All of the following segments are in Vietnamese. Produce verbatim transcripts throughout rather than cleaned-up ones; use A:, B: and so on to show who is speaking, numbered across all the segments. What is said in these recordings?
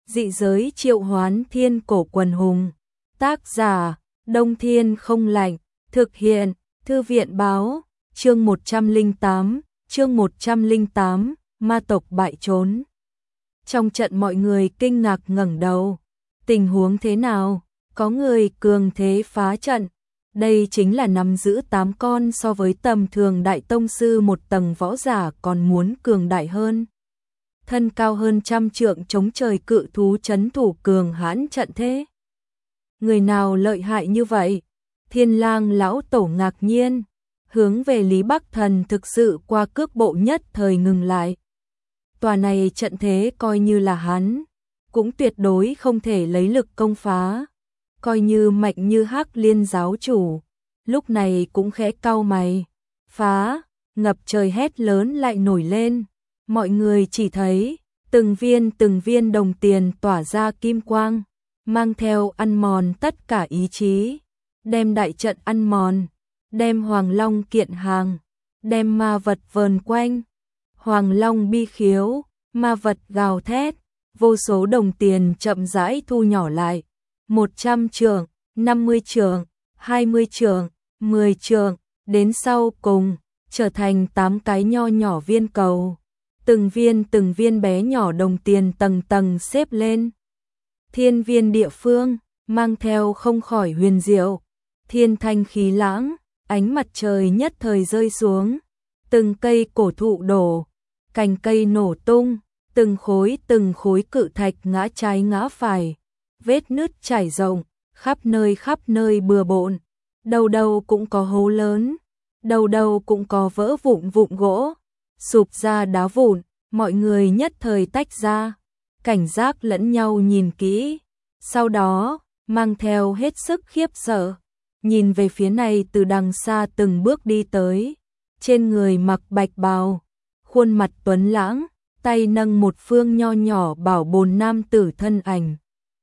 A: Dị giới triệu hoán thiên cổ quần hùng. Tác giả, Đông Thiên không lạnh. Thực hiện, Thư viện báo. Chương một trăm lẻ tám, chương một trăm lẻ tám, ma tộc bại trốn. Trong trận mọi người kinh ngạc ngẩng đầu. Tình huống thế nào? Có người cường thế phá trận. Đây chính là nắm giữ tám con, so với tầm thường đại tông sư một tầng võ giả còn muốn cường đại hơn. Thân cao hơn trăm trượng chống trời cự thú trấn thủ cường hãn trận thế. Người nào lợi hại như vậy? Thiên Lang lão tổ ngạc nhiên, hướng về Lý Bắc Thần thực sự qua cước bộ nhất thời ngừng lại. Tòa này trận thế coi như là hắn, cũng tuyệt đối không thể lấy lực công phá. Coi như mạnh như Hắc Liên giáo chủ, lúc này cũng khẽ cau mày. Phá, ngập trời hét lớn lại nổi lên. Mọi người chỉ thấy từng viên từng viên đồng tiền tỏa ra kim quang, mang theo ăn mòn tất cả ý chí, đem đại trận ăn mòn, đem Hoàng Long kiện hàng, đem ma vật vờn quanh. Hoàng Long bi khiếu, ma vật gào thét, vô số đồng tiền chậm rãi thu nhỏ lại. một trăm trượng, năm mươi trượng, hai mươi trượng, mười trượng, đến sau cùng trở thành tám cái nho nhỏ viên cầu. Từng viên từng viên bé nhỏ đồng tiền tầng tầng xếp lên. Thiên viên địa phương, mang theo không khỏi huyền diệu. Thiên thanh khí lãng, ánh mặt trời nhất thời rơi xuống. Từng cây cổ thụ đổ, cành cây nổ tung, từng khối từng khối cự thạch ngã trái ngã phải. Vết nứt trải rộng, khắp nơi khắp nơi bừa bộn. Đầu đầu cũng có hố lớn, đầu đầu cũng có vỡ vụn vụn gỗ, sụp ra đá vụn. Mọi người nhất thời tách ra, cảnh giác lẫn nhau nhìn kỹ, sau đó mang theo hết sức khiếp sợ, nhìn về phía này từ đằng xa từng bước đi tới. Trên người mặc bạch bào, khuôn mặt tuấn lãng, tay nâng một phương nho nhỏ bảo bồn nam tử thân ảnh.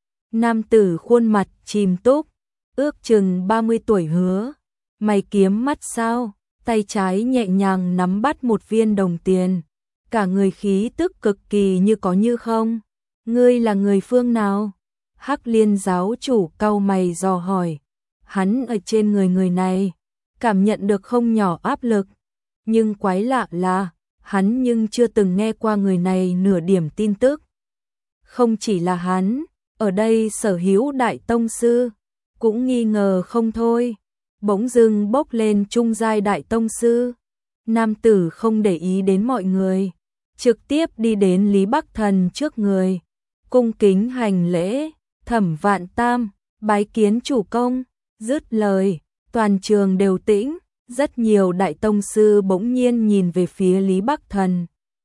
A: Nam tử khuôn mặt chìm túc, ước chừng ba mươi tuổi hứa, mày kiếm mắt sao, tay trái nhẹ nhàng nắm bắt một viên đồng tiền. Cả người khí tức cực kỳ như có như không. Ngươi là người phương nào? Hắc Liên giáo chủ cau mày dò hỏi. Hắn ở trên người người này, cảm nhận được không nhỏ áp lực. Nhưng quái lạ là, hắn nhưng chưa từng nghe qua người này nửa điểm tin tức. Không chỉ là hắn, ở đây sở hữu đại tông sư, cũng nghi ngờ không thôi. Bỗng dưng bốc lên trung giai đại tông sư. Nam tử không để ý đến mọi người, trực tiếp đi đến Lý Bắc Thần trước người, cung kính hành lễ. Thẩm Vạn Tam, bái kiến chủ công. Dứt lời, toàn trường đều tĩnh, rất nhiều đại tông sư bỗng nhiên nhìn về phía Lý Bắc Thần.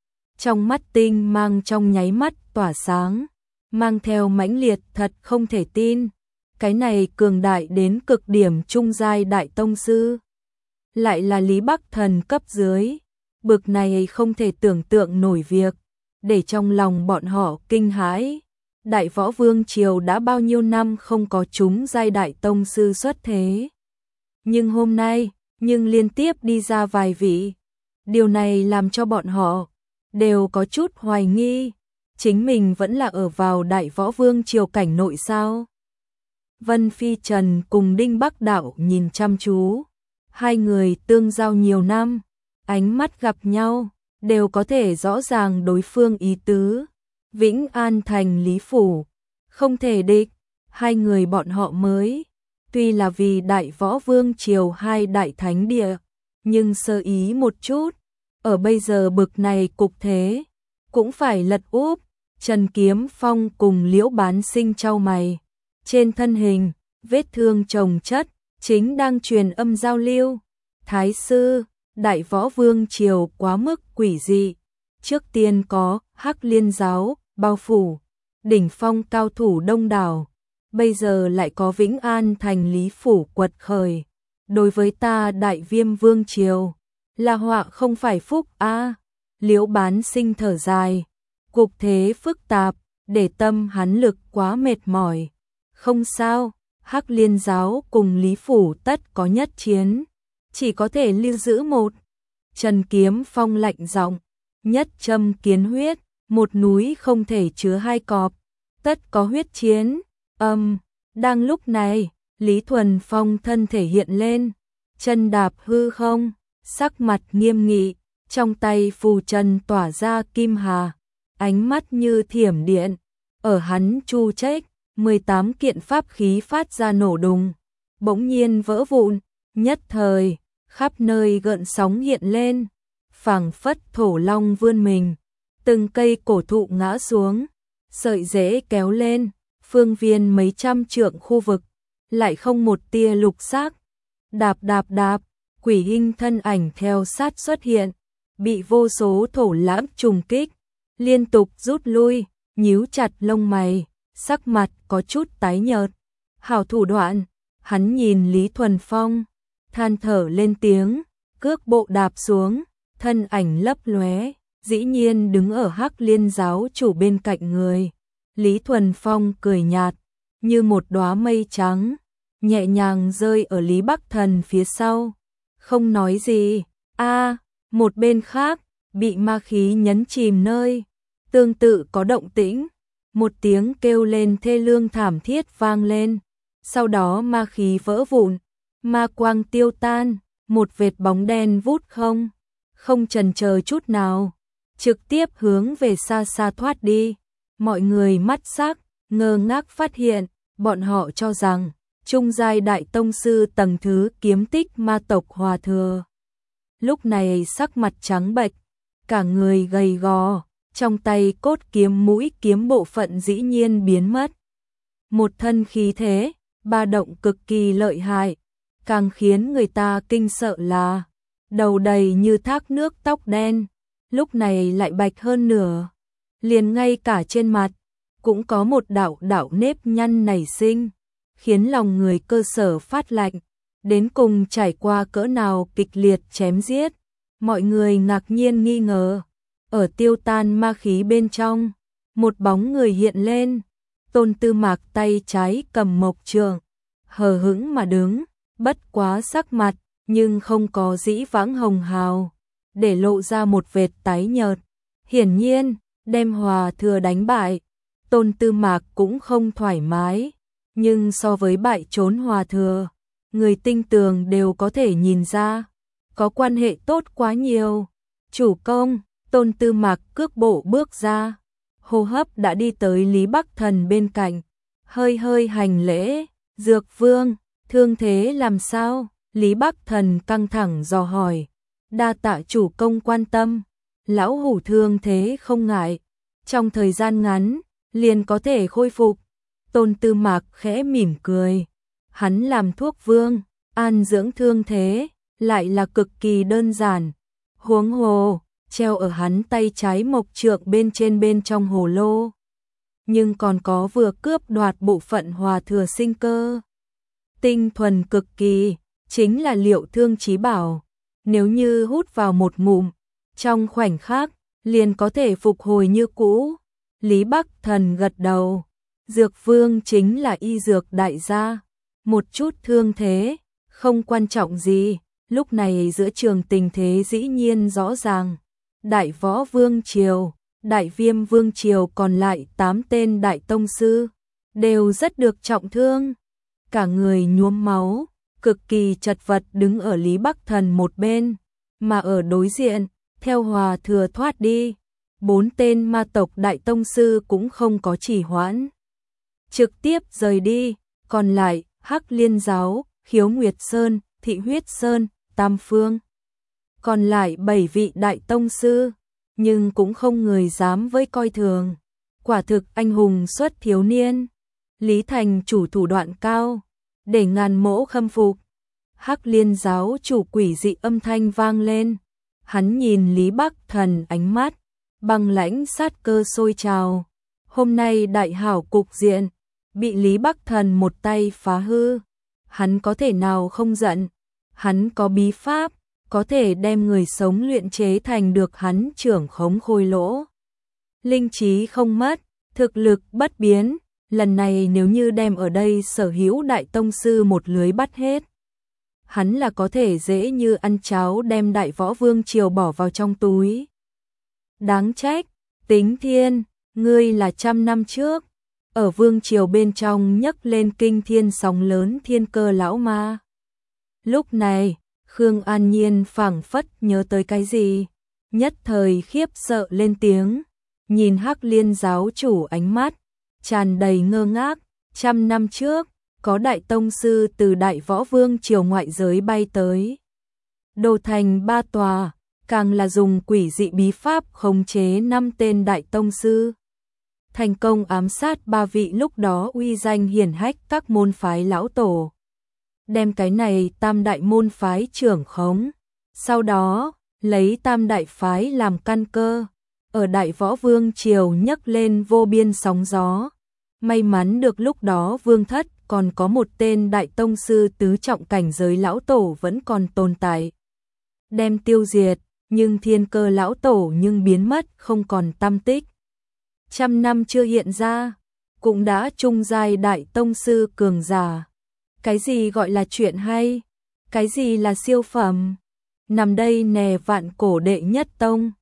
A: Trong mắt tinh mang trong nháy mắt tỏa sáng, mang theo mãnh liệt thật không thể tin. Cái này cường đại đến cực điểm trung giai đại tông sư, lại là Lý Bắc Thần cấp dưới. Bực này không thể tưởng tượng nổi việc, để trong lòng bọn họ kinh hãi. Đại Võ Vương triều đã bao nhiêu năm không có chúng giai đại tông sư xuất thế, nhưng hôm nay, nhưng liên tiếp đi ra vài vị. Điều này làm cho bọn họ đều có chút hoài nghi, chính mình vẫn là ở vào Đại Võ Vương triều cảnh nội sao? Vân Phi Trần cùng Đinh Bắc Đạo nhìn chăm chú, hai người tương giao nhiều năm, ánh mắt gặp nhau, đều có thể rõ ràng đối phương ý tứ. Vĩnh An thành Lý Phủ, không thể địch, hai người bọn họ mới, tuy là vì Đại Võ Vương triều hai đại thánh địa, nhưng sơ ý một chút, ở bây giờ bực này cục thế, cũng phải lật úp. Trần Kiếm Phong cùng Liễu Bán Sinh chau mày, trên thân hình, vết thương chồng chất, chính đang truyền âm giao lưu. Thái sư, Đại Võ Vương triều quá mức quỷ dị. Trước tiên có Hắc Liên giáo bao phủ, đỉnh phong cao thủ đông đảo, bây giờ lại có Vĩnh An thành Lý Phủ quật khởi. Đối với ta Đại Viêm Vương triều, là họa không phải phúc a. À, Liễu Bán Sinh thở dài, cục thế phức tạp, để tâm hắn lực quá mệt mỏi. Không sao, Hắc Liên giáo cùng Lý Phủ tất có nhất chiến, chỉ có thể lưu giữ một. Trần Kiếm Phong lạnh giọng, nhất châm kiến huyết, một núi không thể chứa hai cọp. tất có huyết chiến. Âm, um, đang lúc này, Lý Thuần Phong thân thể hiện lên, chân đạp hư không, sắc mặt nghiêm nghị, trong tay phù trần tỏa ra kim hà, ánh mắt như thiểm điện, ở hắn chu trách, mười tám kiện pháp khí phát ra nổ đùng, bỗng nhiên vỡ vụn, nhất thời, khắp nơi gợn sóng hiện lên, phảng phất thổ long vươn mình, từng cây cổ thụ ngã xuống, sợi rễ kéo lên, phương viên mấy trăm trượng khu vực, lại không một tia lục xác. Đạp đạp đạp, quỷ hình thân ảnh theo sát xuất hiện, bị vô số thổ lãm trùng kích, liên tục rút lui, nhíu chặt lông mày, sắc mặt có chút tái nhợt. Hảo thủ đoạn, hắn nhìn Lý Thuần Phong, than thở lên tiếng, cước bộ đạp xuống, thân ảnh lấp lóe, dĩ nhiên đứng ở Hắc Liên giáo chủ bên cạnh người. Lý Thuần Phong cười nhạt, như một đóa mây trắng, nhẹ nhàng rơi ở Lý Bắc Thần phía sau, không nói gì. A, một bên khác, bị ma khí nhấn chìm nơi, tương tự có động tĩnh, một tiếng kêu lên thê lương thảm thiết vang lên, sau đó ma khí vỡ vụn, ma quang tiêu tan, một vệt bóng đen vút không, không chần chờ chút nào, trực tiếp hướng về xa xa thoát đi. Mọi người mắt sắc, ngơ ngác phát hiện, bọn họ cho rằng trung giai đại tông sư tầng thứ kiếm tích ma tộc Hòa Thừa. Lúc này sắc mặt trắng bệch, cả người gầy gò, trong tay cốt kiếm mũi kiếm bộ phận dĩ nhiên biến mất. Một thân khí thế, ba động cực kỳ lợi hại, càng khiến người ta kinh sợ là đầu đầy như thác nước tóc đen, lúc này lại bạch hơn nửa, liền ngay cả trên mặt cũng có một đạo đạo nếp nhăn nảy sinh, khiến lòng người cơ sở phát lạnh. Đến cùng trải qua cỡ nào kịch liệt chém giết, mọi người ngạc nhiên nghi ngờ. Ở tiêu tan ma khí bên trong, một bóng người hiện lên, Tôn Tư Mạc tay trái cầm mộc trượng, hờ hững mà đứng, bất quá sắc mặt, nhưng không có dĩ vãng hồng hào, để lộ ra một vệt tái nhợt. Hiển nhiên, đem Hòa Thừa đánh bại, Tôn Tư Mạc cũng không thoải mái, nhưng so với bại trốn Hòa Thừa, người tinh tường đều có thể nhìn ra, có quan hệ tốt quá nhiều. Chủ công, Tôn Tư Mạc cước bộ bước ra, hô hấp đã đi tới Lý Bắc Thần bên cạnh, hơi hơi hành lễ. Dược Vương, thương thế làm sao? Lý Bắc Thần căng thẳng dò hỏi. Đa tạ chủ công quan tâm, lão hủ thương thế không ngại, trong thời gian ngắn liền có thể khôi phục. Tôn Tư Mạc khẽ mỉm cười, hắn làm thuốc vương, an dưỡng thương thế lại là cực kỳ đơn giản. Huống hồ, treo ở hắn tay trái mộc trượng bên trên bên trong hồ lô, nhưng còn có vừa cướp đoạt bộ phận Hòa Thừa sinh cơ. Tinh thuần cực kỳ, chính là liệu thương chí bảo, nếu như hút vào một ngụm, trong khoảnh khắc liền có thể phục hồi như cũ. Lý Bắc Thần gật đầu, Dược Vương chính là y dược đại gia, một chút thương thế, không quan trọng gì. Lúc này giữa trường tình thế dĩ nhiên rõ ràng, Đại Võ Vương Triều, Đại Viêm Vương Triều còn lại tám tên đại tông sư, đều rất được trọng thương, cả người nhuốm máu, cực kỳ chật vật đứng ở Lý Bắc Thần một bên, mà ở đối diện, theo Hòa Thừa thoát đi, bốn tên ma tộc đại tông sư cũng không có trì hoãn, trực tiếp rời đi, còn lại Hắc Liên giáo, Khiếu Nguyệt Sơn, Thị Huyết Sơn, Tam Phương, còn lại bảy vị đại tông sư, nhưng cũng không người dám với coi thường. Quả thực anh hùng xuất thiếu niên, Lý Thành chủ thủ đoạn cao, để ngàn mỗ khâm phục. Hắc Liên giáo chủ quỷ dị âm thanh vang lên, hắn nhìn Lý Bắc Thần ánh mắt băng lãnh sát cơ sôi trào. Hôm nay đại hảo cục diện bị Lý Bắc Thần một tay phá hư, hắn có thể nào không giận? Hắn có bí pháp, có thể đem người sống luyện chế thành được hắn trưởng khống khôi lỗ. Linh trí không mất, thực lực bất biến, lần này nếu như đem ở đây sở hữu đại tông sư một lưới bắt hết, hắn là có thể dễ như ăn cháo đem Đại Võ Vương Triều bỏ vào trong túi. Đáng trách, Tính Thiên, ngươi là trăm năm trước, ở vương triều bên trong nhấc lên kinh thiên sóng lớn thiên cơ lão ma. Lúc này, Khương An Nhiên phảng phất nhớ tới cái gì, nhất thời khiếp sợ lên tiếng, nhìn Hắc Liên giáo chủ ánh mắt tràn đầy ngơ ngác. Trăm năm trước, có đại tông sư từ Đại Võ Vương triều ngoại giới bay tới Đô Thành ba tòa, càng là dùng quỷ dị bí pháp khống chế năm tên đại tông sư, thành công ám sát ba vị lúc đó uy danh hiển hách các môn phái lão tổ, đem cái này tam đại môn phái trưởng khống. Sau đó, lấy tam đại phái làm căn cơ, ở Đại Võ Vương triều nhấc lên vô biên sóng gió. May mắn được lúc đó Vương Thất còn có một tên đại tông sư tứ trọng cảnh giới lão tổ vẫn còn tồn tại, đem tiêu diệt, nhưng thiên cơ lão tổ nhưng biến mất không còn tăm tích. Trăm năm chưa hiện ra, cũng đã trung giai đại tông sư cường giả. Cái gì gọi là chuyện hay? Cái gì là siêu phẩm? Nằm đây nè vạn cổ đệ nhất tông,